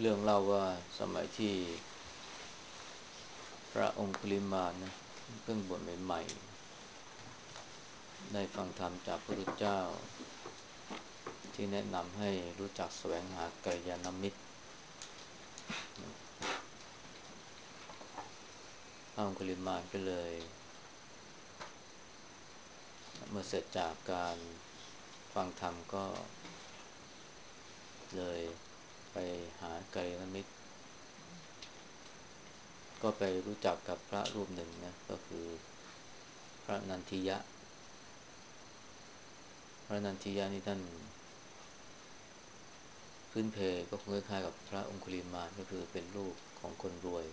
รื่องเล่าว่าสมัยที่พระองคุลิมานนะเพิ่งบวชใหม่ๆได้ฟังธรรมจากพระพุทธเจ้าที่แนะนำให้รู้จักแสวงหากัลยาณมิตรพระองคุลิมานก็เลยเมื่อเสร็จจากการฟังธรรมก็เลยไปหากัลยาณมิตรก็ไปรู้จักกับพระรูปหนึ่งนะก็คือพระนันทิยะพระนันทิยะนี่ท่านพื้นเพก็คงคล้ายๆกับพระองคุลิมานก็คือเป็นลูกของคนรวย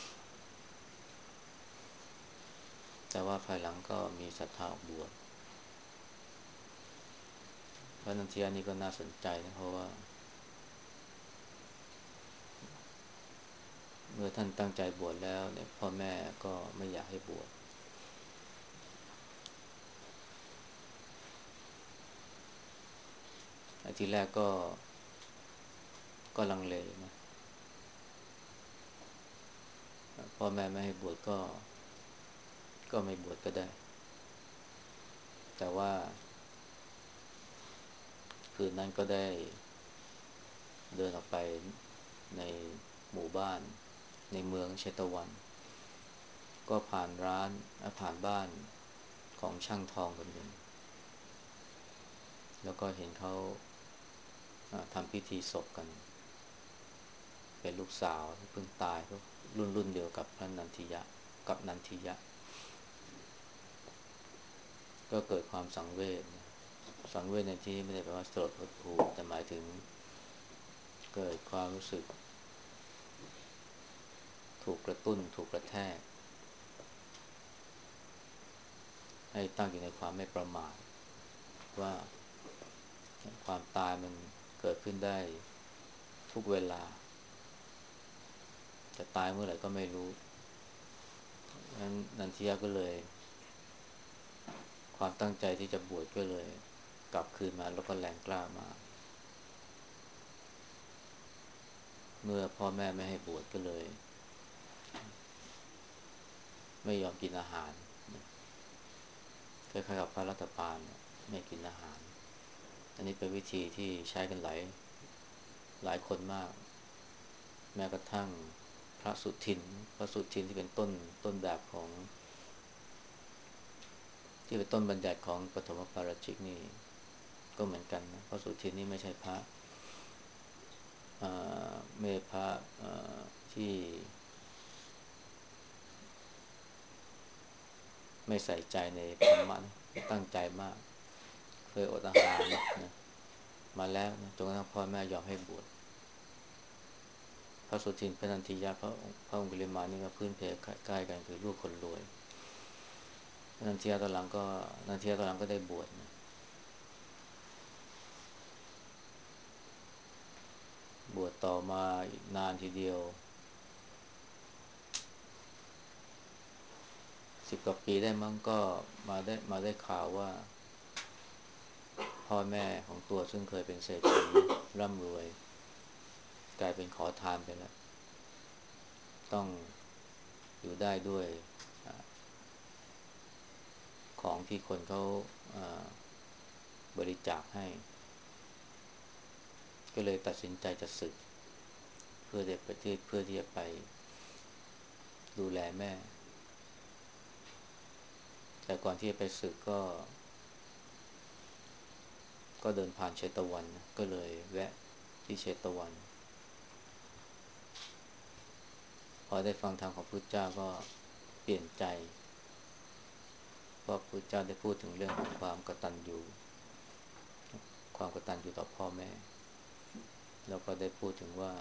แต่ว่าภายหลังก็มีศรัทธาออกบวชพระนันทิยะนี่ก็น่าสนใจนะเพราะว่าเมื่อท่านตั้งใจบวชแล้วเนี่ยพ่อแม่ก็ไม่อยากให้บวชทีแรกก็ลังเลนะพ่อแม่ไม่ให้บวชก็ไม่บวชก็ได้แต่ว่าคืนนั้นก็ได้เดินออกไปในหมู่บ้านในเมืองเชตวันก็ผ่านบ้านของช่างทองคนหนึ่งแล้วก็เห็นเขาทำพิธีศพกันเป็นลูกสาวที่เพิ่งตายก็รุ่นเดียวกับพระนันทิยะกับนันทิยะก็เกิดความสังเวชสังเวชในที่นี้ไม่ได้แปลว่าสลดหดหู่แต่หมายถึงเกิดความรู้สึกถูกกระตุ้นถูกกระแทกให้ตั้งอยู่ในความไม่ประมาทว่าความตายมันเกิดขึ้นได้ทุกเวลาจะตายเมื่อไหร่ก็ไม่รู้นั้นนันทิยะก็เลยความตั้งใจที่จะบวชก็เลยกลับคืนมาแล้วก็แรงกล้ามาเมื่อพ่อแม่ไม่ให้บวชก็เลยไม่ยอมกินอาหารคล้ายๆกับพระรัตปานไม่กินอาหารอันนี้เป็นวิธีที่ใช้กันหลายคนมากแม้กระทั่งพระสุทินพระสุทินที่เป็นต้นแบบของที่เป็นต้นบัญญัติของปฐมปาราชิกนี่ก็เหมือนกันนะพระสุทินนี่ไม่ใช่พระไม่ใช่พระที่ไม่ใส่ใจในธรรมะนะตั้งใจมากเคยอดอาหารนะมาแล้วนะจนกระทั่งพ่อแม่ยอมให้บวชพระสุทินพระนันทิยะพระองคุลิมานนี่ก็พื้นเพใกล้กันคือลูกคนรวยนันทิยะตอนหลังก็ได้บวชนะบวชต่อมาอีกนานทีเดียว10 กว่าปีได้มั้งก็มาได้ข่าวว่าพ่อแม่ของตัวซึ่งเคยเป็นเศรษฐีร่ำรวยกลายเป็นขอทานไปแล้วต้องอยู่ได้ด้วยของที่คนเขาบริจาคให้ก็เลยตัดสินใจจะสึกเพื่อที่จะไปดูแลแม่แต่ก่อนที่จะไปสึกก็เดินผ่านเชตวันนะก็เลยแวะที่เชตวันพอได้ฟังธรรมของพุทธเจ้าก็เปลี่ยนใจเพราะพุทธเจ้าได้พูดถึงเรื่องของความกตัญญูต่อพ่อแม่แล้วก็ได้พูดถึงว่า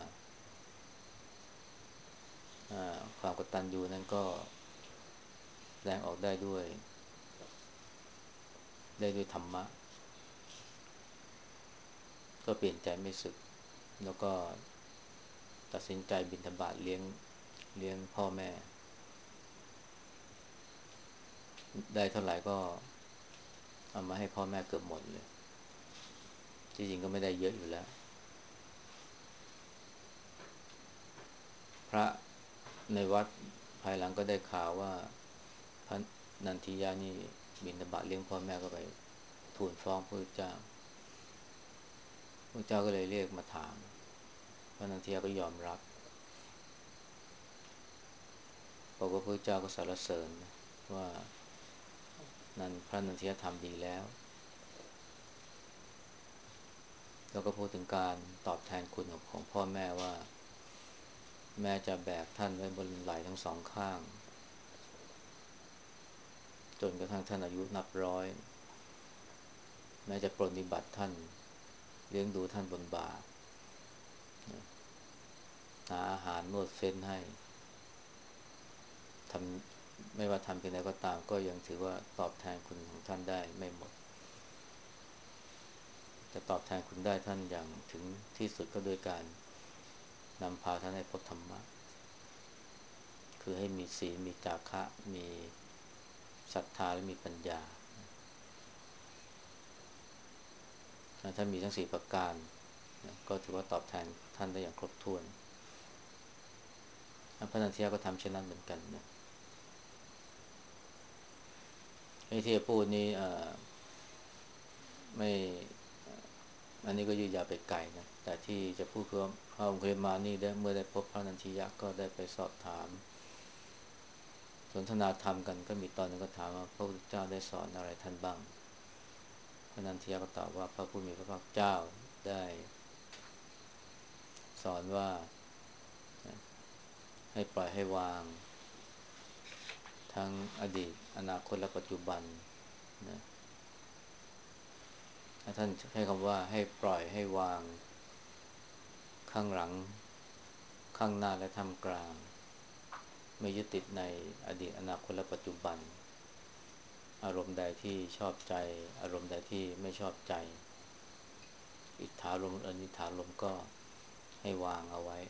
ความกตัญญูนั้นก็แสดงออกได้ด้วยธรรมะก็เปลี่ยนใจไม่สึกแล้วก็ตัดสินใจบิณฑบาตเลี้ยงพ่อแม่ได้เท่าไหร่ก็เอามาให้พ่อแม่เกือบหมดเลยที่จริงก็ไม่ได้เยอะอยู่แล้วพระในวัดภายหลังก็ได้ข่าวว่าพระนันทิยานี่บิณฑบาตเลี้ยงพ่อแม่ก็ไปทูลฟ้องพระพุทธเจ้าพระเจ้าก็เลยเรียกมาถามพระนันทิยาก็ยอมรับบอกว่าพระเจ้าก็สรรเสริญว่านั้นพระนันทิยาทำดีแล้วแล้วก็พูดถึงการตอบแทนคุณของพ่อแม่ว่าแม่จะแบกท่านไว้บนไหล่ทั้งสองข้างจนกระทั่งท่านอายุนับร้อยแม้จะปรนนิบัติท่านเลี้ยงดูท่านบนบ่าหาอาหารนวดเฟ้นให้ทำไม่ว่าทำเพียงใดก็ตามก็ยังถือว่าตอบแทนคุณของท่านได้ไม่หมดจะตอบแทนคุณได้ท่านอย่างถึงที่สุดก็โดยการนำพาท่านให้พบธรรมะคือให้มีศีลมีจาคะมีศรัทธาและมีปัญญาถ้ามีทั้งสี่ประการก็ถือว่าตอบแทนท่านได้อย่างครบถ้วนพระนันทิยาก็ทำเช่นนั้นเหมือนกันนะไอ้ที่พูดนี้ไม่อันนี้ก็ยืดยาวไปไกลนะแต่ที่จะพูดคือพระองคุลิมานนี่ได้เมื่อได้พบพระนันทิยะก็ได้ไปสอบถามสนทนาธรรมกันก็มีตอนนึงก็ถามว่าพระพุทธเจ้าได้สอนอะไรท่านบ้างพระนันทิยะก็ตอบว่าพระผู้มีพระภาคเจ้าได้สอนว่าให้ปล่อยให้วางทั้งอดีตอนาคตและปัจจุบันนะท่านใช้คำว่าให้ปล่อยให้วางข้างหลังข้างหน้าและท่ามกลางไม่ยึดติดในอดีตอนาคตและปัจจุบันอารมณ์ใดที่ชอบใจอารมณ์ใดที่ไม่ชอบใจอิทธารมณ์อนิถารมณ์ก็ให้วางเอาไว้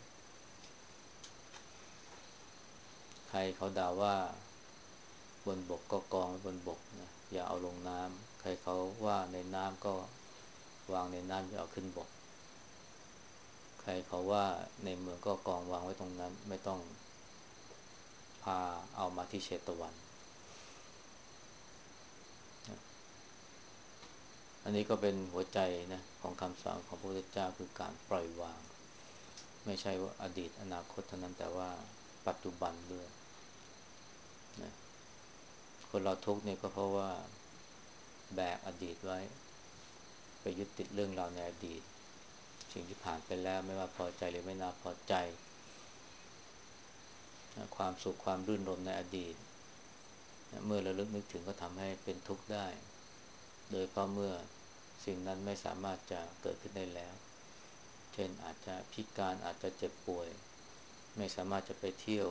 ใครเขาด่าว่าบนบกก็กองไว้บนบกนะอย่าเอาลงน้ำใครเขาว่าในน้ำก็วางในน้ำอย่าเอาขึ้นบกใครเขาว่าในเมืองก็กองวางไว้ตรงนั้นไม่ต้องพาเอามาที่เชตวันอันนี้ก็เป็นหัวใจนะของคำสอนของพระพุทธเจ้าคือการปล่อยวางไม่ใช่ว่าอดีตอนาคตเท่านั้นแต่ว่าปัจจุบันด้วยนะคนเราทุกข์เนี่ยก็เพราะว่าแบกอดีตไว้ไปยึดติดเรื่องราวในอดีตสิ่งที่ผ่านไปแล้วไม่ว่าพอใจหรือไม่น่าพอใจความสุขความรื่นรมย์ในอดีตเมื่อระลึกนึกถึงก็ทำให้เป็นทุกข์ได้โดยเพราะเมื่อสิ่งนั้นไม่สามารถจะเกิดขึ้นได้แล้วเช่นอาจจะพิการอาจจะเจ็บป่วยไม่สามารถจะไปเที่ยว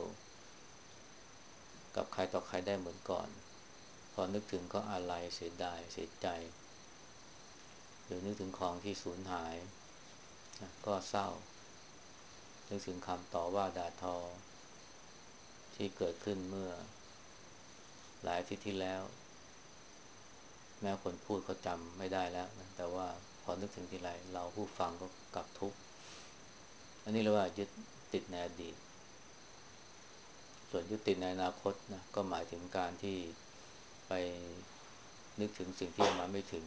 กับใครต่อใครได้เหมือนก่อนพอนึกถึงก็อาลัยเสียดายเสียใจหรือนึกถึงของที่สูญหายก็เศร้านึกถึงคำต่อว่าด่าทอที่เกิดขึ้นเมื่อหลายอาทิตย์ที่แล้วแม้คนพูดเขาจำไม่ได้แล้วนะแต่ว่าพอนึกถึงทีไรเราผู้ฟังก็กลับทุกข์อันนี้เรียกว่ายึดติดในอดีตส่วนยึดติดในอนาคตนะก็หมายถึงการที่ไปนึกถึงสิ่งที่มาไม่ถึง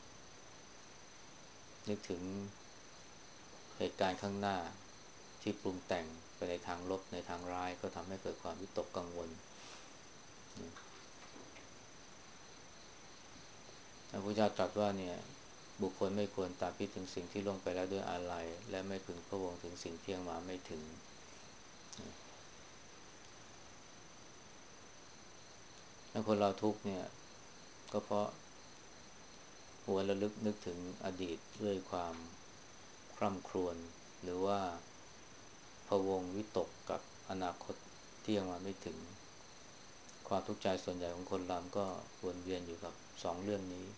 นึกถึงเหตุการณ์ข้างหน้าที่ปรุงแต่งไปในทางลบในทางร้ายก็ทำให้เกิดความวิตกกังวลพระพุทธเจ้าตรัสว่าเนี่ยบุคคลไม่ควรตามคิดถึงสิ่งที่ล่วงไปแล้วด้วยอาลัยและไม่พึงพะวงถึงสิ่งที่ยังมาไม่ถึงถ้าคนเราทุกข์เนี่ยก็เพราะหัวระลึกนึกถึงอดีตด้วยความคร่ำครวญหรือว่าพะวงวิตกกับอนาคตที่ยังมาไม่ถึงความทุกข์ใจส่วนใหญ่ของคนเราก็วนเวียนอยู่กับสองเรื่องนี้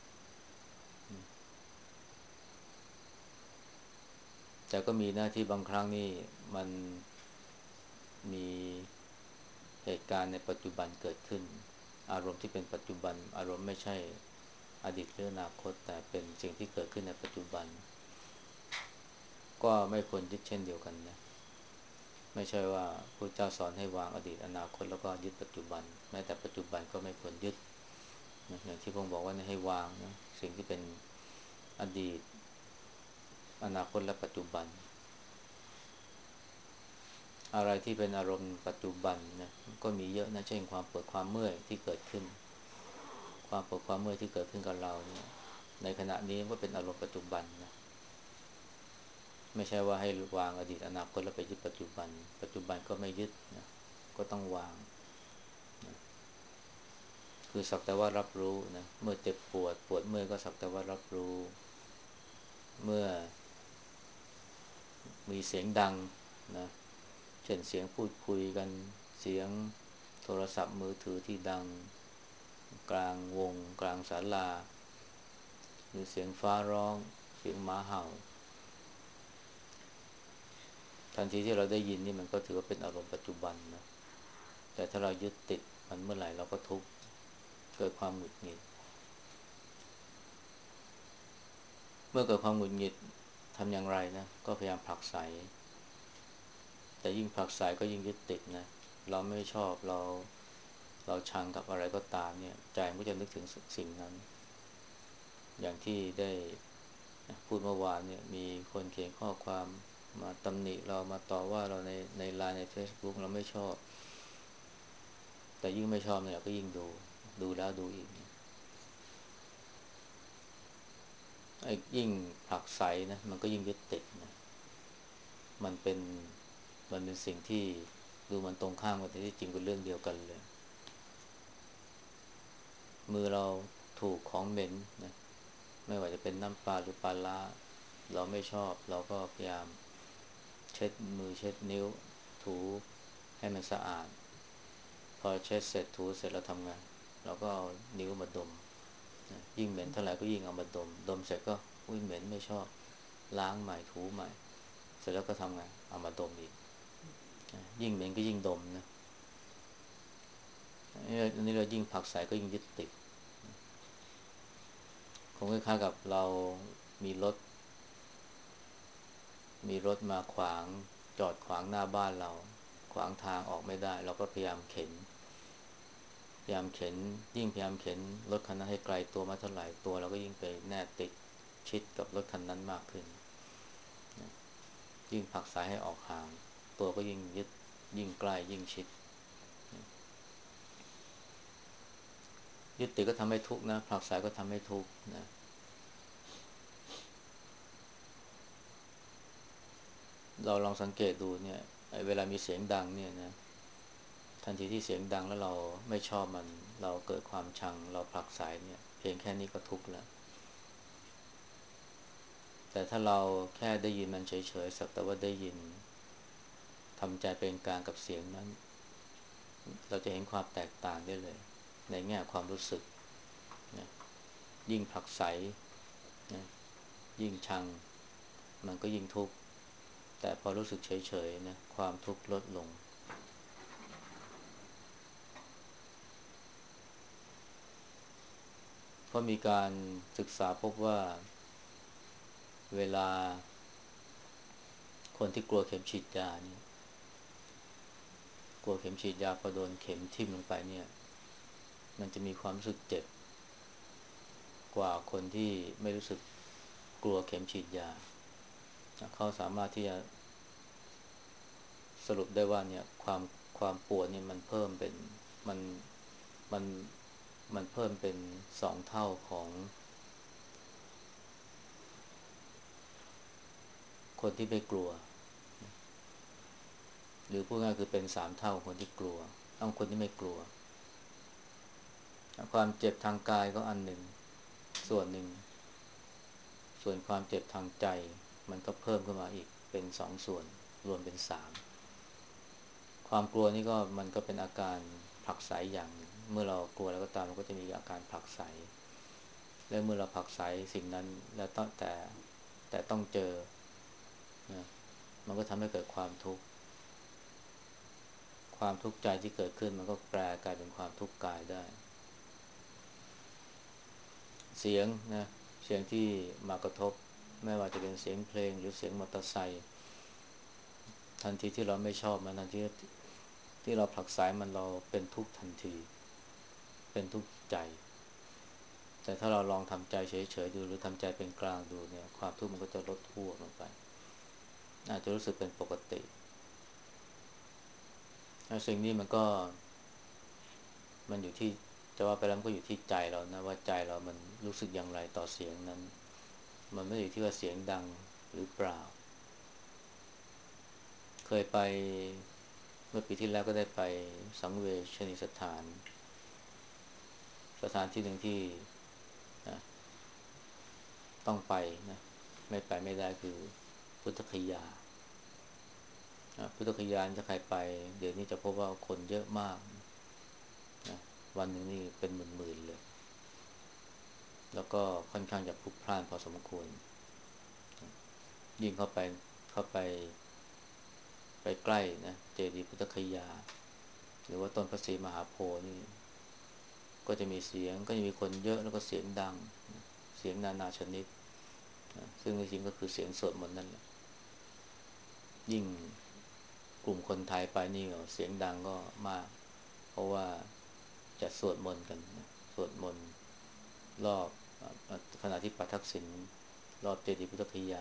แต่ก็มีหน้าที่บางครั้งนี่มันมีเหตุการณ์ในปัจจุบันเกิดขึ้นอารมณ์ที่เป็นปัจจุบันอารมณ์ไม่ใช่อดีตหรืออนาคตแต่เป็นสิ่งที่เกิดขึ้นในปัจจุบันก็ไม่ควรยึดเช่นเดียวกันนะไม่ใช่ว่าพระเจ้าสอนให้วางอดีตอนาคตแล้วก็ยึดปัจจุบันแม้แต่ปัจจุบันก็ไม่ควรยึดนะอย่างที่พระองค์บอกว่าให้วางนะสิ่งที่เป็นอดีตอนาคตและปัจจุบันอะไรที่เป็นอารมณ์ปัจจุบันนะก็มีเยอะนะเช่นความปวดความเมื่อยที่เกิดขึ้นความปวดความเมื่อยที่เกิดขึ้นกับเราเนี่ยในขณะนี้ก็เป็นอารมณ์ปัจจุบันนะไม่ใช่ว่าให้วางอดีตอนาคตแล้วไปยึดปัจจุบันปัจจุบันก็ไม่ยึดนะก็ต้องวางนะคือสักแต่ว่ารับรู้นะเมื่อเจ็บปวดเมื่อยก็สักแต่ว่ารับรู้เมื่อมีเสียงดังนะเช่นเสียงพูดคุยกันเสียงโทรศัพท์มือถือที่ดังกลางวงกลางศาลาหรือเสียงฟ้าร้องเสียงหมาเห่าทันทีที่เราได้ยินนี่มันก็ถือว่าเป็นอารมณ์ปัจจุบันนะแต่ถ้าเรายึดติดมันเมื่อไหร่เราก็ทุกข์เกิดความหงุดหงิดเมื่อเกิดความหงุดหงิดทำอย่างไรนะก็พยายามผลักไสแต่ยิ่งผลักไสก็ยิ่งยึดติดนะเราไม่ชอบเราชังกับอะไรก็ตามเนี่ยใจมันก็จะนึกถึงสิ่งนั้นอย่างที่ได้พูดเมื่อวานเนี่ยมีคนเขียนข้อความมาตำหนิเรามาต่อว่าเราในไลน์ใน Facebook เราไม่ชอบแต่ยิ่งไม่ชอบเนี่ยก็ยิ่งดูแล้วดูอีกไอ้ยิ่งผลักไสนะมันก็ยิ่งยึดติดนะมันเป็นมันเป็นสิ่งที่ดูมันตรงข้ามกันแต่ที่จริงเป็นเรื่องเดียวกันเลยมือเราถูกของเหม็นนะไม่ว่าจะเป็นน้ำปลาหรือปลาร้าเราไม่ชอบเราก็พยายามเช็ดมือเช็ดนิ้วถูให้มันสะอาดพอเช็ดเสร็จถูเสร็จแล้วทำไงเราก็เอานิ้วมาดมนะยิ่งเหม็นเท่าไหร่ก็ยิ่งเอามาดมเสร็จก็อุ้ยเหม็นไม่ชอบล้างใหม่ถูใหม่เสร็จแล้วก็ทำไงเอามาดมอีกนะยิ่งเหม็นก็ยิ่งดมนะอันนี้เรายิ่งผลักไสก็ยิ่งยึดติดคงคล้ายๆกับเรามีมีรถมาขวางจอดขวางหน้าบ้านเราขวางทางออกไม่ได้เราก็พยายามเข็นยิ่งพยายามเข็นรถคันนั้นให้ไกลตัวมาเท่าไหร่ตัวเราก็ยิ่งไปแนบติดชิดกับรถคันนั้นมากขึ้นยิ่งผลักไสให้ออกห่างตัวก็ยิ่งยึดยิ่งใกล้ยิ่งชิดยึดติดก็ทำให้ทุกข์นะผลักไสก็ทำให้ทุกข์นะเราลองสังเกตดูเนี่ยเวลามีเสียงดังเนี่ยนะทันทีที่เสียงดังแล้วเราไม่ชอบมันเราเกิดความชังเราผลักไสเนี่ยเพียงแค่นี้ก็ทุกข์แล้วแต่ถ้าเราแค่ได้ยินมันเฉยๆสักแต่ว่าได้ยินทำใจเป็นกลางกับเสียงนั้นเราจะเห็นความแตกต่างได้เลยในแง่ความรู้สึกนะยิ่งผลักไสนะยิ่งชังมันก็ยิ่งทุกข์แต่พอรู้สึกเฉยๆนะความทุกข์ลดลงเพราะมีการศึกษาพบว่าเวลาคนที่กลัวเข็มฉีดยาเนี่ยกลัวเข็มฉีดยาพอโดนเข็มทิ่มลงไปเนี่ยมันจะมีความรู้สึกเจ็บกว่าคนที่ไม่รู้สึกกลัวเข็มฉีดยาเขาสามารถที่จะสรุปได้ว่าเนี่ยความปวดเนี่ยมันเพิ่มเป็นมันมันมันเพิ่มเป็น2 เท่าของคนที่ไม่กลัวหรือพูดง่ายคือเป็น3 เท่าของคนที่กลัวต้องคนที่ไม่กลัวความเจ็บทางกายก็อันหนึ่งส่วนหนึ่งส่วนความเจ็บทางใจมันก็เพิ่มขึ้นมาอีกเป็น2 ส่วนรวมเป็น3ความกลัวนี่ก็มันก็เป็นอาการผลักไสอย่างหนึ่งเมื่อเรากลัวแล้วก็ตามมันก็จะมีอาการผลักไสและเมื่อเราผลักไสสิ่งนั้นแล้วต้องแต่ต้องเจอนะมันก็ทำให้เกิดความทุกข์ความทุกข์ใจที่เกิดขึ้นมันก็แปลกลายเป็นความทุกข์กายได้เสียงนะเสียงที่มากระทบไม่ว่าจะเป็นเสียงเพลงหรือเสียงมอเตอร์ไซค์ทันทีที่เราไม่ชอบมันทันทีที่เราผลักไสมันเราเป็นทุกข์ทันทีเป็นทุกข์ใจแต่ถ้าเราลองทำใจเฉยๆดูหรือทำใจเป็นกลางดูเนี่ยความทุกข์มันก็จะลดทั่วลงไปอาจจะรู้สึกเป็นปกติสิ่งนี้มันอยู่ที่จะว่าไปแล้วมันก็อยู่ที่ใจเรานะว่าใจเรามันรู้สึกอย่างไรต่อเสียงนั้นมันไม่ได้อยู่ที่ว่าเสียงดังหรือเปล่าเคยไปเมื่อปีที่แล้วก็ได้ไปสังเวชนียสถานสถานที่หนึ่งที่นะต้องไปนะไม่ไปไม่ได้คือพุทธคยาพุทธคยาจะใครไปเดี๋ยวนี้จะพบว่าคนเยอะมากนะวันหนึ่งนี่เป็นหมื่นๆเลยแล้วก็ค่อนข้างจะพลุกพล่านพอสมควรยิ่งเข้าไปใกล้นะเจดีย์พุทธคยาหรือว่าต้นพระศรีมหาโพธิ์นี่ก็จะมีเสียงก็จะมีคนเยอะแล้วก็เสียงดังเสียงนานาชนิดซึ่งจริงๆก็คือเสียงสวดมนต์นั่นแหละยิ่งกลุ่มคนไทยไปนี่เสียงดังก็มากเพราะว่าจะสวดมนต์กันสวดมนต์รอบขณะที่ประทักษิณรอบเจดีย์พุทธคยา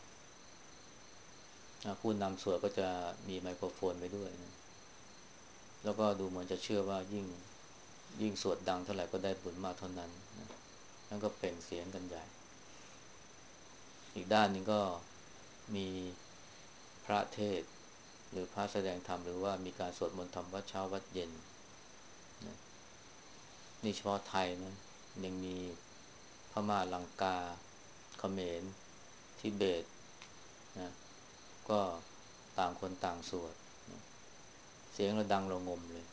ผู้นำสวดก็จะมีไมโครโฟนไปด้วยนะแล้วก็ดูเหมือนจะเชื่อว่ายิ่งสวดดังเท่าไหร่ก็ได้บุญมากเท่านั้นนะนั่นก็เปล่งเสียงกันใหญ่อีกด้านหนึ่งก็มีพระเทศน์หรือพระแสดงธรรมหรือว่ามีการสวดมนต์ธรรมวัดเช้าวัดเย็นนะนี่เฉพาะไทยนะยังมีพม่าลังกาเขมรทิเบตนะก็ต่างคนต่างสวดนะเสียงเราดังเรางมเลย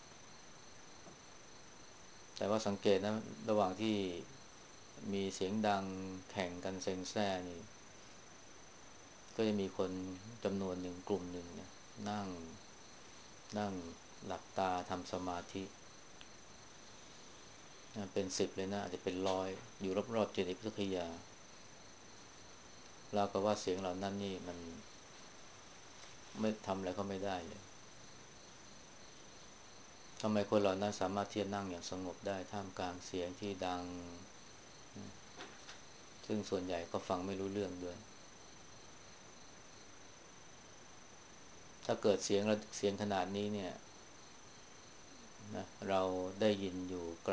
แต่ว่าสังเกตนะระหว่างที่มีเสียงดังแข่งกันเซ็งแซ่นี่ก็จะมีคนจำนวนหนึ่งกลุ่มหนึ่งนะนั่งนั่งหลับตาทำสมาธินะเป็น10เลยนะอาจจะเป็น100อยู่รอบๆเจดีย์พุทธคยาแล้วก็ว่าเสียงเหล่านั้นนี่มันไม่ทำอะไรก็ไม่ได้เลยทำไมคนเหล่านั้นสามารถที่จะนั่งอย่างสงบได้ท่ามกลางเสียงที่ดังซึ่งส่วนใหญ่ก็ฟังไม่รู้เรื่องด้วยถ้าเกิดเสียงขนาดนี้เนี่ยนะเราได้ยิน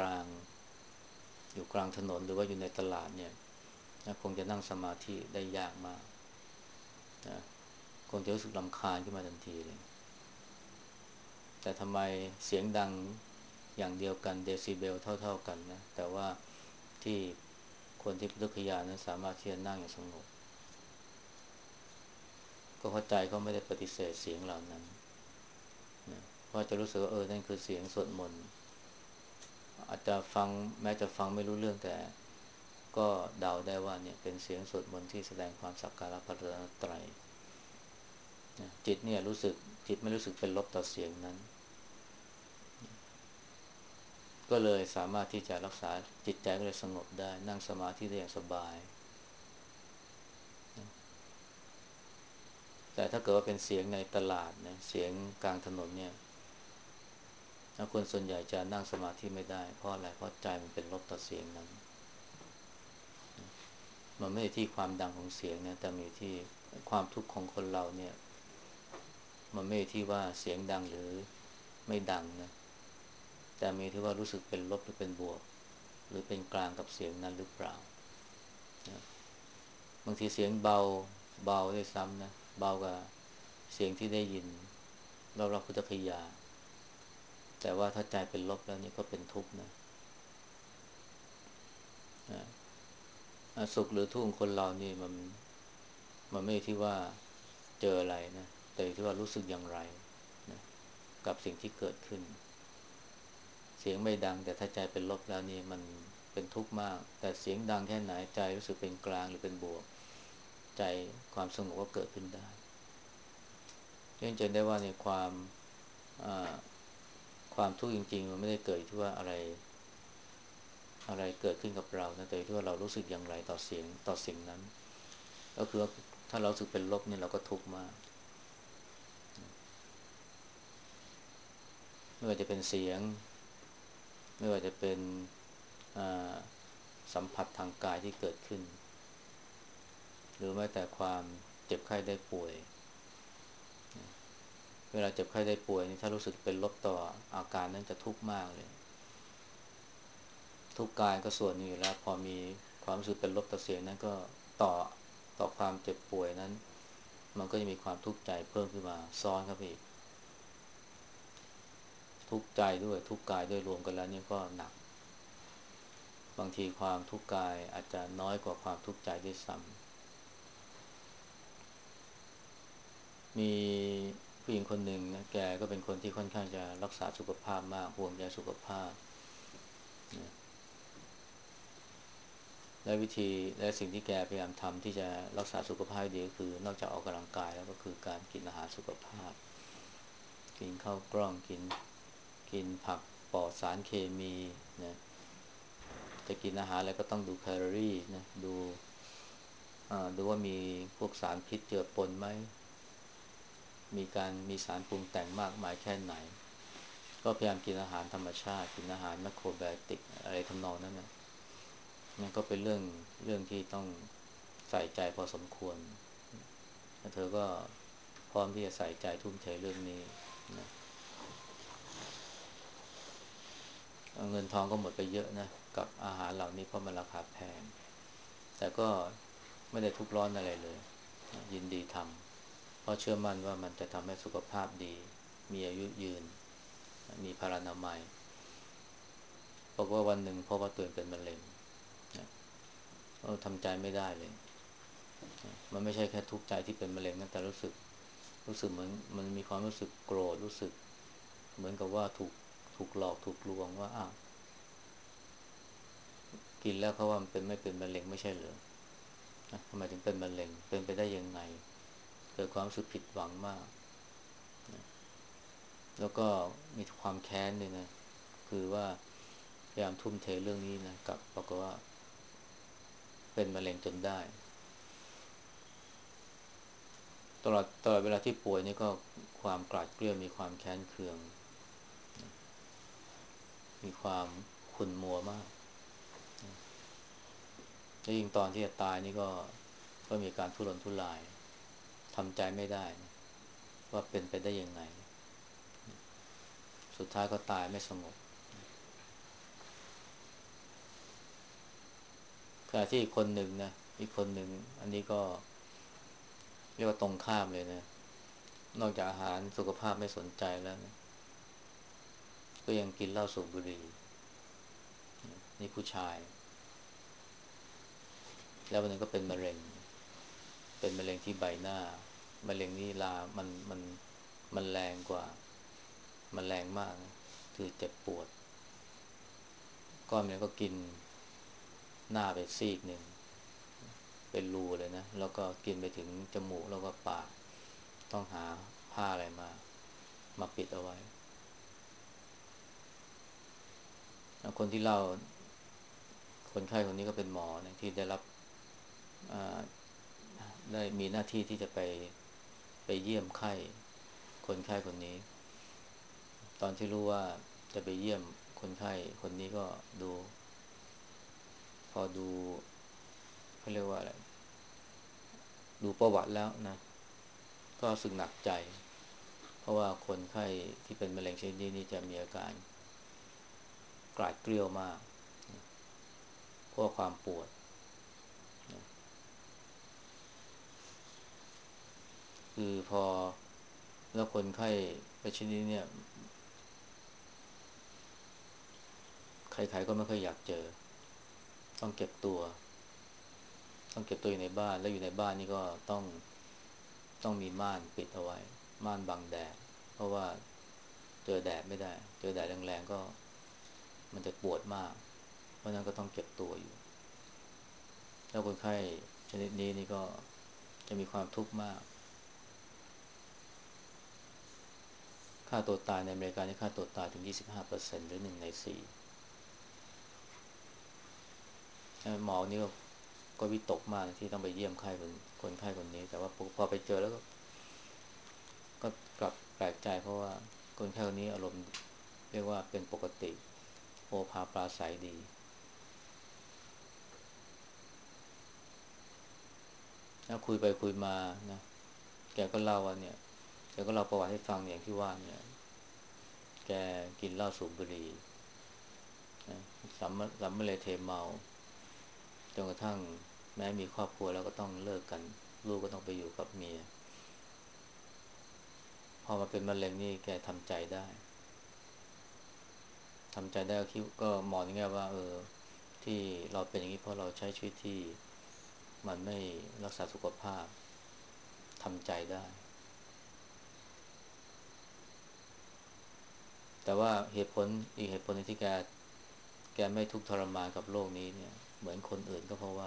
อยู่กลางถนนหรือว่าอยู่ในตลาดเนี่ยนะคงจะนั่งสมาธิได้ยากมากนะคงจะรู้สึกรำคาญขึ้นมาทันทีเลยแต่ทำไมเสียงดังอย่างเดียวกันเดซิเบลเท่าๆกันนะแต่ว่าที่คนที่พุทธคยานั้นสามารถที่จะนั่งอย่างสงบก็เข้าใจเขาไม่ได้ปฏิเสธเสียงเหล่านั้นนะเพราะจะรู้สึกว่านั่นคือเสียงสวดมนต์อาจจะฟังแม้จะฟังไม่รู้เรื่องแต่ก็เดาได้ว่าเนี่ยเป็นเสียงสวดมนต์ที่แสดงความสักการะพระรัตนตรัยนะจิตเนี่ยจิตไม่รู้สึกเป็นลบต่อเสียงนั้นก็เลยสามารถที่จะรักษาจิตใจก็เลยสงบได้นั่งสมาธิได้อย่างสบายแต่ถ้าเกิดว่าเป็นเสียงในตลาดนะเสียงกลางถนนเนี่ยคนส่วนใหญ่จะนั่งสมาธิไม่ได้เพราะอะไรเพราะใจมันเป็นลบต่อเสียงนั้นมันไม่ได้ที่ความดังของเสียงนะแต่มีที่ความทุกข์ของคนเราเนี่ยมันไม่ได้ที่ว่าเสียงดังหรือไม่ดังนะแต่มีที่ว่ารู้สึกเป็นลบหรือเป็นบวกหรือเป็นกลางกับเสียงนั้นหรือเปล่านะบางทีเสียงเบาด้วยซ้ำนะเบากว่าเสียงที่ได้ยินรอบๆพุทธคยาแต่ว่าถ้าใจเป็นลบแล้วนี่ก็เป็นทุกข์นะสุขหรือทุกข์ของคนเรานี่มันไม่ที่ว่าเจออะไรนะแต่ที่ว่ารู้สึกอย่างไรนะกับสิ่งที่เกิดขึ้นเสียงไม่ดังแต่ถ้าใจเป็นลบแล้วนี่มันเป็นทุกข์มากแต่เสียงดังแค่ไหนใจรู้สึกเป็นกลางหรือเป็นบวกใจความสงบก็เกิดขึ้นได้จะได้ว่าในอ่าความทุกข์จริงๆมันไม่ได้เกิดที่ว่าอะไรเกิดขึ้นกับเรานะแต่ที่ว่าเรารู้สึกอย่างไรต่อสิ่งนั้นก็คือถ้าเรารู้สึกเป็นลบเนี่ยเราก็ทุกข์มากไม่ว่าจะเป็นเสียงไม่ว่าจะเป็นอ่าสัมผัสทางกายที่เกิดขึ้นหรือแม้แต่ความเจ็บไข้ได้ป่วยเวลาเจ็บไข้ได้ป่วยนี่ถ้ารู้สึกเป็นลบต่ออาการนั้นจะทุกข์มากเลยทุกข์กายก็ส่วนหนึงอยู่แล้วพอมีความรู้สึกเป็นลบต่อเสียงนั้นก็ต่อต่อความเจ็บป่วยนั้นมันก็จะมีความทุกข์ใจเพิ่มขึ้นมาซ้อนครับพี่ทุกข์ใจด้วยทุกข์กายด้วยรวมกันแล้วนี่ก็หนักบางทีความทุกข์กายอาจจะน้อยกว่าความทุกข์ใจด้วยซ้ำมีผู้หญิงคนหนึ่งนะแกก็เป็นคนที่ค่อนข้างจะรักษาสุขภาพมากห่วงใยสุขภาพนะและวิธีและสิ่งที่แกพยายามทำที่จะรักษาสุขภาพดีก็คือนอกจากออกกำลังกายแล้วก็คือการกินอาหารสุขภาพกินข้าวกล้องกินผักปลอดสารเคมีนะจะกินอาหารอะไรก็ต้องดูแคลอรี่นะดูว่ามีพวกสารพิษเจือปนไหมมีสารปรุงแต่งมากมายแค่ไหนก็พยายามกินอาหารธรรมชาติกินอาหารแมคโครไบโอติกอะไรทำนองนั้นนะนั่นก็เป็นเรื่องที่ต้องใส่ใจพอสมควรแล้วเธอก็พร้อมที่จะใส่ใจทุ่มเทเรื่องนี้นะเงินทองก็หมดไปเยอะนะกับอาหารเหล่านี้เพราะมันราคาแพงแต่ก็ไม่ได้ทุกข์ร้อนอะไรเลยยินดีทำเพราะเชื่อมั่นว่ามันจะทำให้สุขภาพดีมีอายุยืนมีพลานามัยบอกว่าวันหนึ่งเพราะว่าตัวเองเป็นมะเร็งนะทำใจไม่ได้เลยมันไม่ใช่แค่ทุกข์ใจที่เป็นมะเร็งนะแต่รู้สึกเหมือนมันมีความรู้สึกโกรธรู้สึกเหมือนกับว่าถูกหลอกถูกลวงว่าอ้าวกินแล้วเขาว่ามันเป็นไม่เป็นมะเร็งไม่ใช่เหรอทำไมถึงเป็นมะเร็งเป็นไปได้ยังไงเกิดความรู้สึกผิดหวังมากแล้วก็มีความแค้นด้วยนะคือว่าพยายามทุ่มเทเรื่องนี้นะกับปรากฏว่าเป็นมะเร็งจนได้ตลอดเวลาที่ป่วยนี่ก็ความกลาดเกลี้ยวมีความแค้นเคืองมีความขุ่นมัวมากและยิ่งตอนที่จะตายนี่ก็มีการทุรนทุรายทำใจไม่ได้นะว่าเป็นไปได้ยังไงสุดท้ายก็ตายไม่สงบขณะที่อีกคนหนึ่งนะอีกคนหนึ่งอันนี้ก็เรียกว่าตรงข้ามเลยนะนอกจากอาหารสุขภาพไม่สนใจแล้วนะก็ยังกินเหล้าสูบบุหรี่นี่ผู้ชายแล้ววันหนึงก็เป็นมะเร็งที่ใบหน้ามะเร็งนี่มันแรงกว่ามันแรงมากนะคือเจ็บปวดก้อนมันก็กินหน้าไปซีกหนึ่งเป็นรูเลยนะแล้วก็กินไปถึงจมูกแล้วก็ปากต้องหาผ้าอะไรมาปิดเอาไว้แล้วคนที่เล่าคนไข้คนนี้ก็เป็นหมอนะที่ได้รับอ่าได้มีหน้าที่ที่จะไปเยี่ยมไข้คนไข้คนนี้ตอนที่รู้ว่าจะไปเยี่ยมคนไข้คนนี้ก็ดูพอดูเขาเรียกว่าอะไรดูประวัติแล้วนะก็รู้สึกหนักใจเพราะว่าคนไข้ที่เป็นมะเร็งชนิดนี้นี่จะมีอาการกราดเกรี้ยวมากเพราะความปวดคือพอแล้วคนไข้ชนิดนี้เนี่ยใครๆก็ไม่ค่อยอยากเจอต้องเก็บตัวอยู่ในบ้านแล้วอยู่ในบ้านนี่ก็ต้องมีม่านปิดเอาไว้ม่านบังแดดเพราะว่าเจอแดดไม่ได้เจอแดดแรงๆก็มันจะปวดมากเพราะนั้นก็ต้องเก็บตัวอยู่แล้วคนไข้ชนิดนี้นี่ก็จะมีความทุกข์มากค่าตัวตายในอเมริกานี่ค่าตัวตายถึง25%หรือ1 ใน 4หมอนี่ก็วิตกมากที่ต้องไปเยี่ยมคนไข้คนนี้แต่ว่าพอไปเจอแล้วก็กลับแปลกใจเพราะว่าคนไข้คนนี้อารมณ์เรียกว่าเป็นปกติโอภาปราศัยดีแล้วคุยไปคุยมานะแกก็เล่าว่าเนี่ยแกก็เล่าประวัติให้ฟังอย่างที่ว่าเนี่ยแกกินเหล้าสูบบุหรี่นะสำเร็จเทเมาจนกระทั่งแม้มีครอบครัวแล้วก็ต้องเลิกกันลูกก็ต้องไปอยู่กับเมียพอมาเป็นมะเร็งนี่แกทำใจได้ก็คิดก็มองอย่างเงี้ยว่าที่เราเป็นอย่างนี้เพราะเราใช้ชีวิตที่มันไม่รักษาสุขภาพทำใจได้แต่ว่าเหตุผลหนึ่งที่แกไม่ทุกข์ทรมานกับโลกนี้เนี่ยเหมือนคนอื่นก็เพราะว่า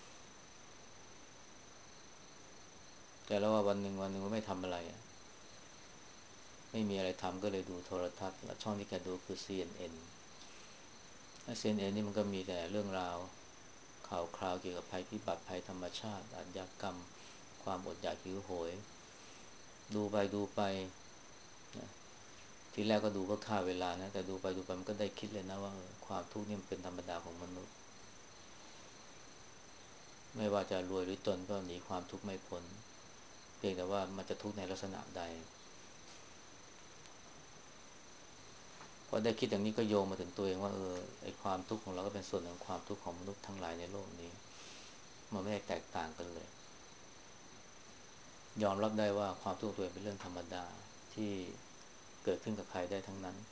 แกแล้วว่าวันหนึ่งก็ไม่ทำอะไรอะไม่มีอะไรทำก็เลยดูโทรทัศน์และช่องที่แกดูคือ CNN CNN นี่มันก็มีแต่เรื่องราวข่าวคราวเกี่ยวกับภัยพิบัติภัยธรรมชาติอาชญากรรมความอดอยากหิวโหยดูไปนะทีแรกก็ดูเพื่อฆ่าเวลานะแต่ดูไปมันก็ได้คิดเลยนะว่าความทุกข์นี่มันเป็นธรรมดาของมนุษย์ไม่ว่าจะรวยหรือจนก็หนีความทุกข์ไม่พ้นเพียงแต่ว่ามันจะทุกข์ในลักษณะใดพอได้คิดอย่างนี้ก็โยงมาถึงตัวเองว่าไอ้ความทุกข์ของเราก็เป็นส่วนหนึ่งของความทุกข์ของมนุษย์ทั้งหลายในโลกนี้มันไม่ได้แตกต่างกันเลยยอมรับได้ว่าความทุกข์ตัวเองเป็นเรื่องธรรมดาที่เกิดขึ้นกับใครได้ทั้งนั้น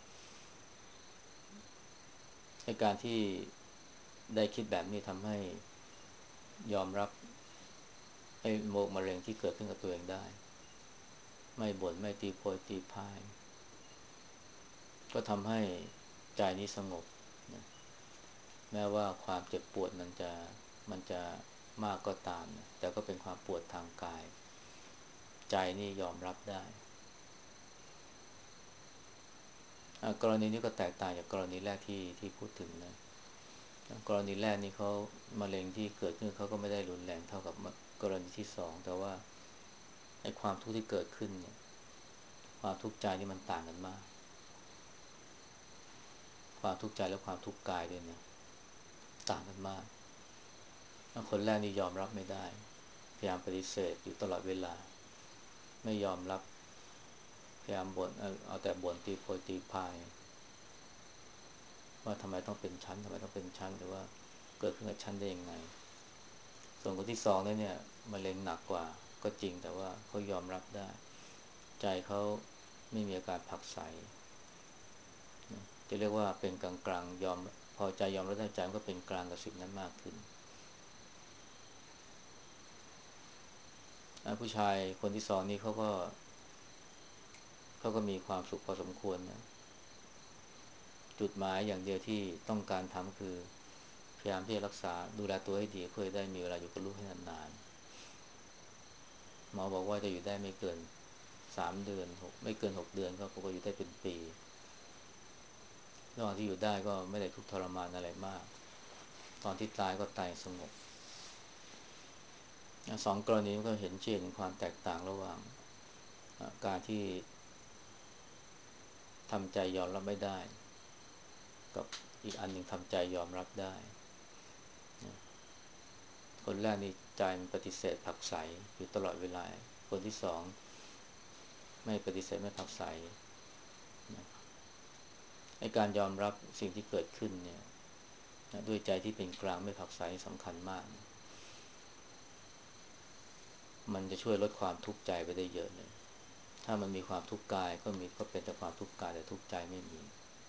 ในการที่ได้คิดแบบนี้ทำให้ยอมรับไอ้โรคมะเร็งที่เกิดขึ้นกับตัวเองได้ไม่บ่นไม่ตีโพยตีพายก็ทำให้ใจนี้สงบนะแม้ว่าความเจ็บปวดมันจะมากก็ตามนะแต่ก็เป็นความปวดทางกายใจนี่ยอมรับได้กรณีนี้ก็แตกต่างจากกรณีแรกที่พูดถึงนะกรณีแรกนี่เขามะเร็งที่เกิดขึ้นเขาก็ไม่ได้รุนแรงเท่ากับกรณีที่สองแต่ว่าไอ้ความทุกข์ที่เกิดขึ้นเนี่ยความทุกข์ใจนี่มันต่างกันมากความทุกข์ใจและความทุกข์กายด้วยนะต่างกันมากคนแรกนี่ยอมรับไม่ได้พยายามปฏิเสธอยู่ตลอดเวลาไม่ยอมรับพยายามบ่นเอาแต่บ่นตีโพยตีพายว่าทำไมต้องเป็นชั้นทำไมต้องเป็นชั้นหรือว่าเกิดขึ้นกับชั้นได้ยังไงส่วนคนที่สองเนี่ยมะเร็งหนักกว่าก็จริงแต่ว่าเขายอมรับได้ใจเขาไม่มีอาการผลักไสจะเรียกว่าเป็นกลางๆพอใจยอมรับได้ใจมันก็เป็นกลางกับสิ่งนั้นมากขึ้นผู้ชายคนที่สองนี่เขาก็มีความสุขพอสมควรนะจุดหมายอย่างเดียวที่ต้องการทำคือพยายามที่จะรักษาดูแลตัวให้ดีเพื่อได้มีเวลาอยู่กับลูกให้นานๆหมอบอกว่าจะอยู่ได้ไม่เกิน3 เดือนไม่เกิน6 เดือนก็ปกติอยู่ได้เป็นปีระหว่างที่อยู่ได้ก็ไม่ได้ทุกข์ทรมานอะไรมากตอนที่ตายก็ตายสงบสองกรณีก็เห็นถึงความแตกต่างระหว่างการที่ทำใจยอมรับไม่ได้กับอีกอันหนึ่งทำใจยอมรับได้คนแรกนี่ใจมันปฏิเสธผลักไสอยู่ตลอดเวลาคนที่สองไม่ปฏิเสธไม่ผลักไสในการยอมรับสิ่งที่เกิดขึ้นเนี่ยด้วยใจที่เป็นกลางไม่ผลักไสสำคัญมากมันจะช่วยลดความทุกข์ใจไปได้เยอะเลยถ้ามันมีความทุกข์กายก็เป็นแต่ความทุกข์กายแต่ทุกข์ใจไม่มี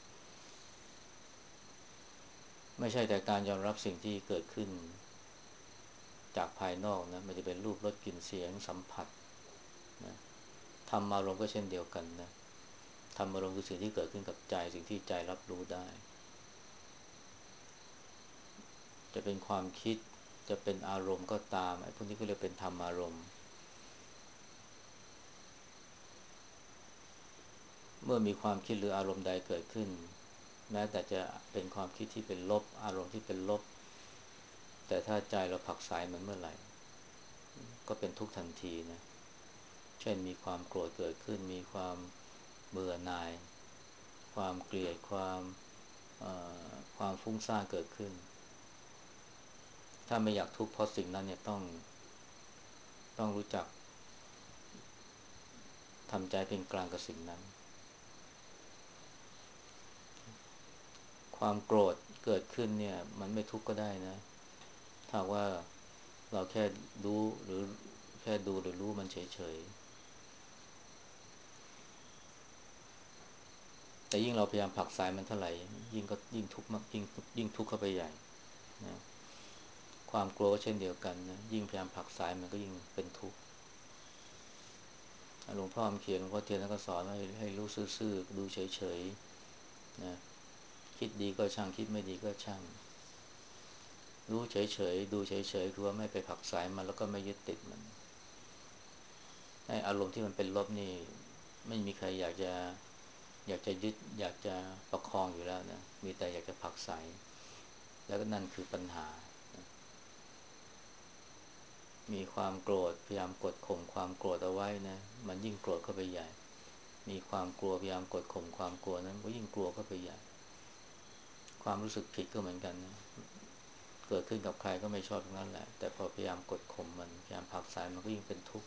ไม่ใช่แต่การยอมรับสิ่งที่เกิดขึ้นจากภายนอกนะมันจะเป็นรูปรสกลิ่นเสียงสัมผัสนะธรรมารมณ์ก็เช่นเดียวกันนะธรรมารมณ์คือสิ่งที่เกิดขึ้นกับใจสิ่งที่ใจรับรู้ได้จะเป็นความคิดจะเป็นอารมณ์ก็ตามไอ้พวกนี้ก็เรียกเป็นธรรมารมณ์เมื่อมีความคิดหรืออารมณ์ใดเกิดขึ้นแม้แต่จะเป็นความคิดที่เป็นลบอารมณ์ที่เป็นลบแต่ถ้าใจเราผลักไสมันเมื่อไหร่ก็เป็นทุกข์ทันทีนะเช่นมีความโกรธเกิดขึ้นมีความเบื่อหน่ายความเกลียดเอ่ความฟุ้งซ่านเกิดขึ้นถ้าไม่อยากทุกข์เพราะสิ่งนั้นเนี่ยต้องรู้จักทำใจเป็นกลางกับสิ่งนั้นความโกรธเกิดขึ้นเนี่ยมันไม่ทุกข์ก็ได้นะถ้าว่าเราแค่รู้หรือแค่ดูหรือรู้มันเฉยๆแต่ยิ่งเราพยายามผลักไสมันเท่าไหร่ยิ่งก็ยิ่งทุกข์มากยิ่งทุกข์เข้าไปใหญ่นะความกลัวก็เช่นเดียวกันนะยิ่งพยายามผลักไสมันก็ยิ่งเป็นทุกข์หลวงพ่อเขียนหลวงพ่อเทียนท่านก็สอนให้รู้ซื่อๆดูเฉยๆนะคิดดีก็ช่างคิดไม่ดีก็ช่างรู้เฉยๆดูเฉยๆคือว่าไม่ไปผลักไสมันแล้วก็ไม่ยึดติดมันไอ้อารมณ์ที่มันเป็นลบนี่ไม่มีใครอยากจะยึดอยากจะประคองอยู่แล้วนะมีแต่อยากจะผลักไสแล้วก็นั่นคือปัญหามีความโกรธพยายามกดข่มความโกรธเอาไว้นะมันยิ่งโกรธเข้าไปใหญ่มีความกลัวพยายามกดข่มความกลัวนั้นก็ยิ่งกลัวเข้าไปใหญ่ความรู้สึกผิดก็เหมือนกันนะเกิดขึ้นกับใครก็ไม่ชอบทั้งนั้นแหละแต่พอพยายามกดข่มมันพยายามผลักไสมันก็ยิ่งเป็นทุกข์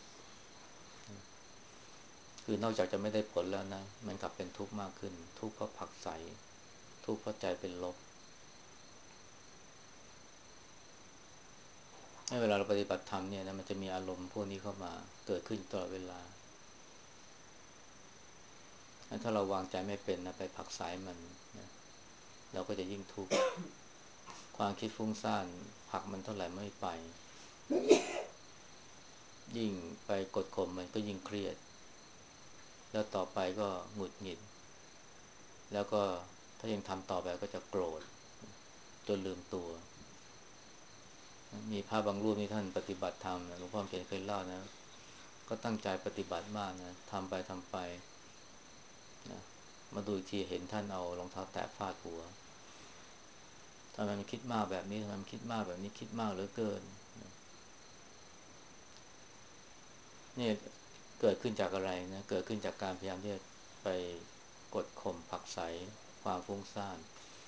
คือนอกจากจะไม่ได้ผลแล้วนะมันกลับเป็นทุกข์มากขึ้นทุกข์เพราะผลักไสทุกข์เพราะใจเป็นลบให้เวลาเราปฏิบัติธรรมเนี่ยนะมันจะมีอารมณ์พวกนี้เข้ามาเกิดขึ้นตลอดเวลาถ้าเราวางใจไม่เป็นนะไปผลักไสมันนะเราก็จะยิ่งทุกข์ความคิดฟุ้งซ่านผลักมันเท่าไหร่ไม่ไปยิ่งไปกดข่มมันก็ยิ่งเครียดแล้วต่อไปก็หงุดหงิดแล้วก็ถ้ายังทำต่อไปก็จะโกรธจนลืมตัวมีพระบางรูปนี่ท่านปฏิบัติธรรมหลวงพ่อเขียนเคยเล่านะก็ตั้งใจปฏิบัติมากนะทำไปนะมาดูอีกทีเห็นท่านเอารองเท้าแตะฟาดหัวทำไมมันคิดมากแบบนี้ทำไมมันคิดมากแบบนี้คิดมากเหลือเกินนี่เกิดขึ้นจากอะไรนะเกิดขึ้นจากการพยายามที่จะไปกดข่มผลักไสความฟุ้งซ่าน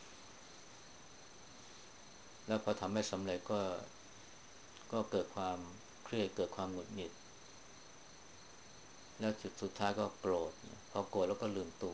แล้วพอทำไม่สำเร็จก็เกิดความเครียดเกิดความหงุดหงิดแล้วจุดสุดท้ายก็โกรธพอโกรธแล้วก็ลืมตัว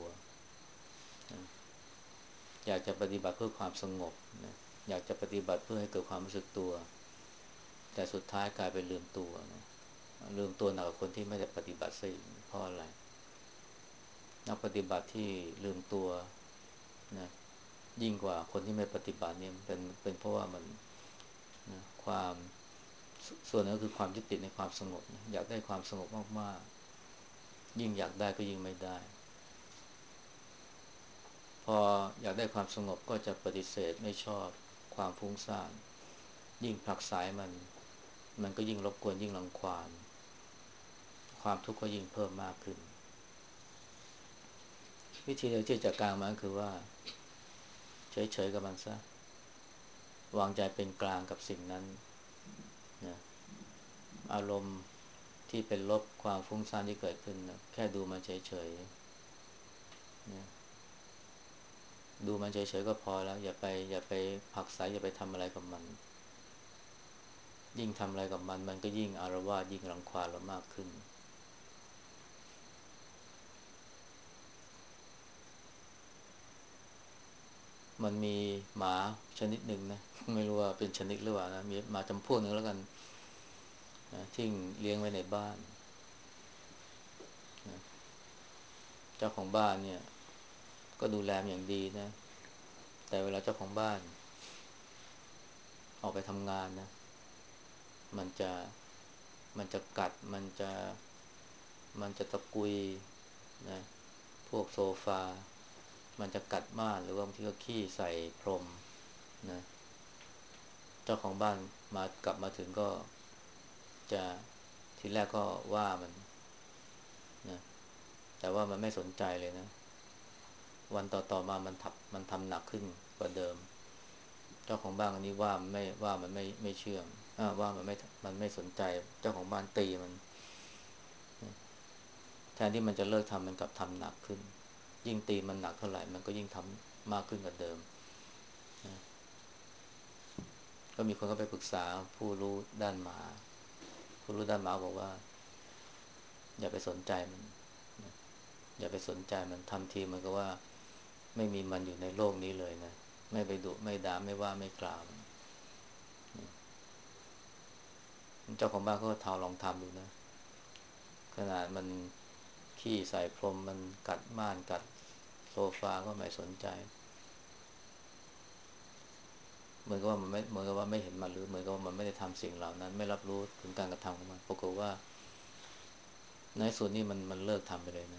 อยากจะปฏิบัติเพื่อความสงบนะอยากจะปฏิบัติเพื่อให้เกิดความรู้สึกตัวแต่สุดท้ายกลายเป็นลืมตัวนะลืมตัวหนักกว่าคนที่ไม่ได้ปฏิบัติซะอีกเพราะอะไรนักปฏิบัติที่ลืมตัวนะยิ่งกว่าคนที่ไม่ปฏิบัติเนี่ยเป็นเพราะว่ามันนะความส่วนนึงก็คือความยึดติดในความสงบนะอยากได้ความสงบมากๆยิ่งอยากได้ก็ยิ่งไม่ได้พออยากได้ความสงบก็จะปฏิเสธไม่ชอบความฟุ้งซ่านยิ่งผลักไสมันก็ยิ่งรบกวนยิ่งรังควานความทุกข์ก็ยิ่งเพิ่มมากขึ้นวิธีเดียวที่จะจัดการมันก็คือว่าเฉยๆกับมันซะวางใจเป็นกลางกับสิ่งนั้นนะอารมณ์ที่เป็นลบความฟุ้งซ่านที่เกิดขึ้นนะแค่ดูมันเฉยๆนะดูมันเฉยๆก็พอแล้วอย่าไปผลักไสอย่าไปทำอะไรกับมันยิ่งทำอะไรกับมันก็ยิ่งอาละวาดยิ่งรังควานเรามากขึ้นมันมีหมาชนิดหนึ่งนะไม่รู้ว่าเป็นชนิดหรือเปล่านะมีหมาจำพวกหนึ่งแล้วกันนะที่เลี้ยงไว้ในบ้านนะเจ้าของบ้านเนี่ยก็ดูแลอย่างดีนะแต่เวลาเจ้าของบ้านออกไปทำงานนะมันจะมันจะกัดมันจะตะกุยนะพวกโซฟามันจะกัดม่านหรือว่าบางทีก็ขี้ใส่พรมนะเจ้าของบ้านกลับมาถึงก็จะทีแรกก็ว่ามันนะแต่ว่ามันไม่สนใจเลยนะวันต่อมามันทำหนักขึ้นกว่าเดิมเจ้าของบ้านอันนี้ว่ามันไม่เชื่องว่ามันไม่สนใจเจ้าของบ้านตีมันแทนที่มันจะเลิกทำมันกลับทำหนักขึ้นยิ่งตีมันหนักเท่าไหร่มันก็ยิ่งทำมากขึ้นกว่าเดิมนะก็มีคนก็ไปปรึกษาผู้รู้ด้านหมาผู้รู้ด้านหมาบอกว่าอย่าไปสนใจมันนะอย่าไปสนใจมันทำทีมันก็ว่าไม่มีมันอยู่ในโลกนี้เลยนะไม่ไปดุไม่ด่าไม่ว่าไม่กล่าวมันเจ้าของบ้านก็ลองทำดูนะขนาดมันขี้ใส่พรมมันกัดม่านกัดโซฟาก็ไม่สนใจเหมือนกับว่ามันไม่เหมือนกับว่าไม่เห็นมันหรือเหมือนกับว่ามันไม่ได้ทำสิ่งเหล่านั้นไม่รับรู้ถึงการกระทำของมันปรากฏว่าในส่วนนี้มันเลิกทำไปเลยนะ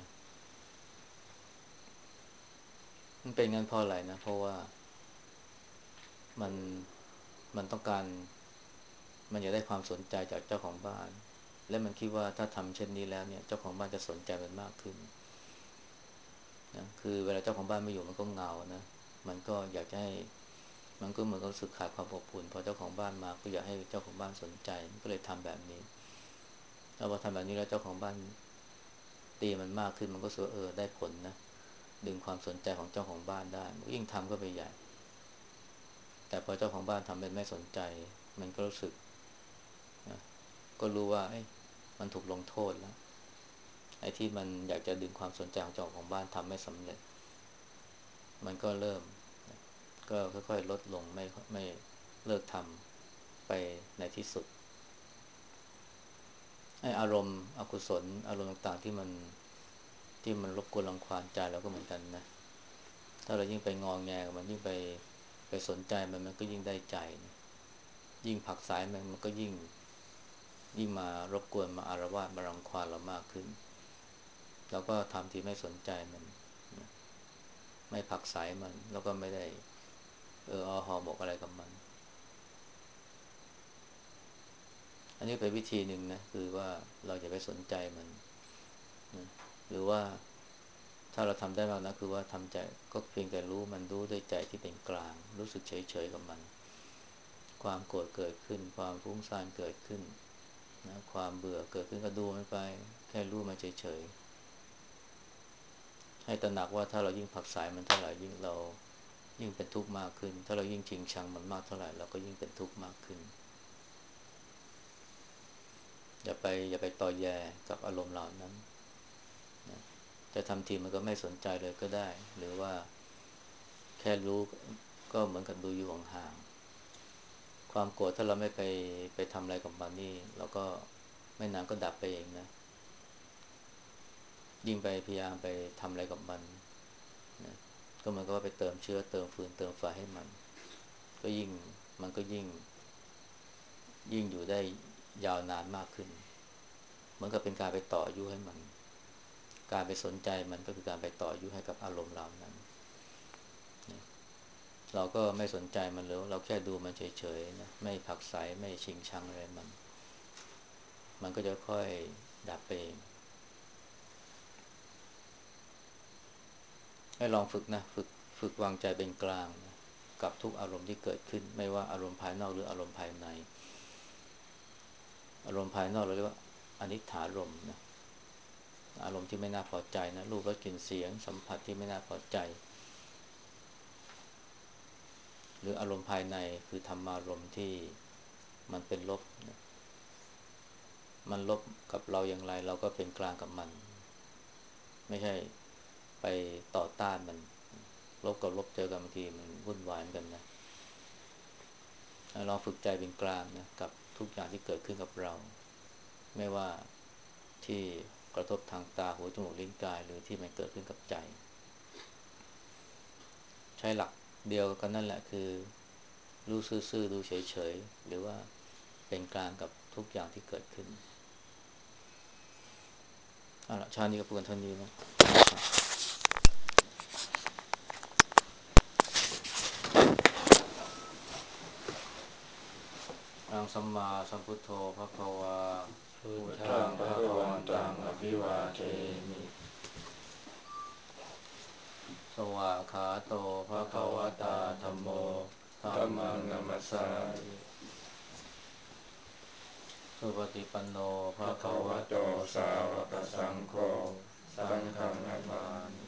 มันเป็นงั้นเพราะอะไรนะเพราะว่ามันมันต้องการมันอยากได้ความสนใจจากเจ้าของบ้านและมันคิดว่าถ้าทำเช่นนี้แล้วเนี่ยเจ้าของบ้านจะสนใจมันมากขึ้นนะคือเวลาเจ้าของบ้านไม่อยู่มันก็เหงานะมันก็อยากจะให้มันก็เหมือนกับรู้สึกขาดความอบอุ่นพอเจ้าของบ้านมาก็อยากให้เจ้าของบ้านสนใจมันก็เลยทำแบบนี้แล้วพอทำแบบนี้แล้วเจ้าของบ้านตีมันมากขึ้นมันก็รู้สึกว่าได้ผลนะดึงความสนใจของเจ้าของบ้านได้มันก็ยิ่งทำก็ไปใหญ่แต่พอเจ้าของบ้านทำเป็นไม่สนใจมันก็รู้สึกนะก็รู้ว่ามันถูกลงโทษแล้วไอ้ที่มันอยากจะดึงความสนใจของเจ้าของบ้านทำไม่สำเร็จมันก็เริ่มก็ค่อยๆลดลงไม่เลิกทำไปในที่สุดไอ้อารมณ์อกุศลอารมณ์ต่างๆที่มันรบกวนรังควานใจเราก็เหมือนกันนะถ้าเรายิ่งไปงอแงกับมันยิ่งไปสนใจมันก็ยิ่งได้ใจนะยิ่งผลักไสมันก็ยิ่งมารบกวนมาอารวาสมารังควานเรามากขึ้นแล้วก็ทำที่ไม่สนใจมันไม่ผลักไสมันแล้วก็ไม่ได้เอาหอหมกอะไรกับมันอันนี้เป็นวิธีหนึ่งนะคือว่าเราอย่าไปสนใจมันนะหรือว่าถ้าเราทำได้มากนะคือว่าทำใจก็เพียงแต่รู้มันรู้ด้วยใจที่เป็นกลางรู้สึกเฉยๆกับมันความโกรธเกิดขึ้นความฟุ้งซ่านเกิดขึ้นนะความเบื่อเกิดขึ้นก็ดูมันไปแค่รู้มันเฉยๆให้ตระหนักว่าถ้าเรายิ่งผลักไสมันเท่าไหร่ยิ่งเรายิ่งเป็นทุกข์มากขึ้นถ้าเรายิ่งชิงชังมันมากเท่าไหร่เราก็ยิ่งเป็นทุกข์มากขึ้นอย่าไปต่อแยกับอารมณ์เหล่านั้นนะจะทำทีมันก็ไม่สนใจเลยก็ได้หรือว่าแค่รู้ก็เหมือนกับดูอยู่ห่างๆความโกรธถ้าเราไม่ไปทำอะไรกับมันนี่เราก็ไม่นานก็ดับไปเองนะยิ่งไปพยายามไปทำอะไรกับมันนะก็เหมือนกับว่าไปเติมเชื้อเติมฟืนเติมไฟให้มันก็ยิ่งมันก็ยิ่งอยู่ได้ยาวนานมากขึ้นเหมือนกับเป็นการไปต่ออายุให้มันการไปสนใจมันก็คือการไปต่ออายุให้กับอารมณ์เหล่านั้นนะเราก็ไม่สนใจมันหรือเราแค่ดูมันเฉยๆนะไม่ผลักไสไม่ชิงชังอะไรมันก็จะค่อยดับไปเองให้ลองฝึกนะฝึกวางใจเป็นกลางนะกับทุกอารมณ์ที่เกิดขึ้นไม่ว่าอารมณ์ภายนอกหรืออารมณ์ภายในอารมณ์ภายนอกเราเรียกว่าอนิจฐารมณ์นะอารมณ์ที่ไม่น่าพอใจนะรูปรสกลิ่นเสียงสัมผัสที่ไม่น่าพอใจหรืออารมณ์ภายในคือธรรมารมณ์ที่มันเป็นลบนะมันลบกับเราอย่างไรเราก็เป็นกลางกับมันไม่ใช่ไปต่อต้านมันลบกับลบเจอกันบางทีมันวุ่นวายเหมือนกันนะลองฝึกใจเป็นกลางนะกับทุกอย่างที่เกิดขึ้นกับเราไม่ว่าที่กระทบทางตาหูจมูกลิ้นกายหรือที่มันเกิดขึ้นกับใจใช้หลักเดียวกันนั่นแหละคือรู้ซื่อๆดูเฉยๆหรือว่าเป็นกลางกับทุกอย่างที่เกิดขึ้นเอาละชาตินี้ก็พูดกันเท่านี้นะอังสัมมาสัมพุทโธภควาพุทธังภควันตังอภิวาเทมิสวากขาโตภควตาธัมโมธัมมังนัมมัสสามิสุปฏิปันโนภะคะวะโตสาวกสังโฆสังฆังนามามิ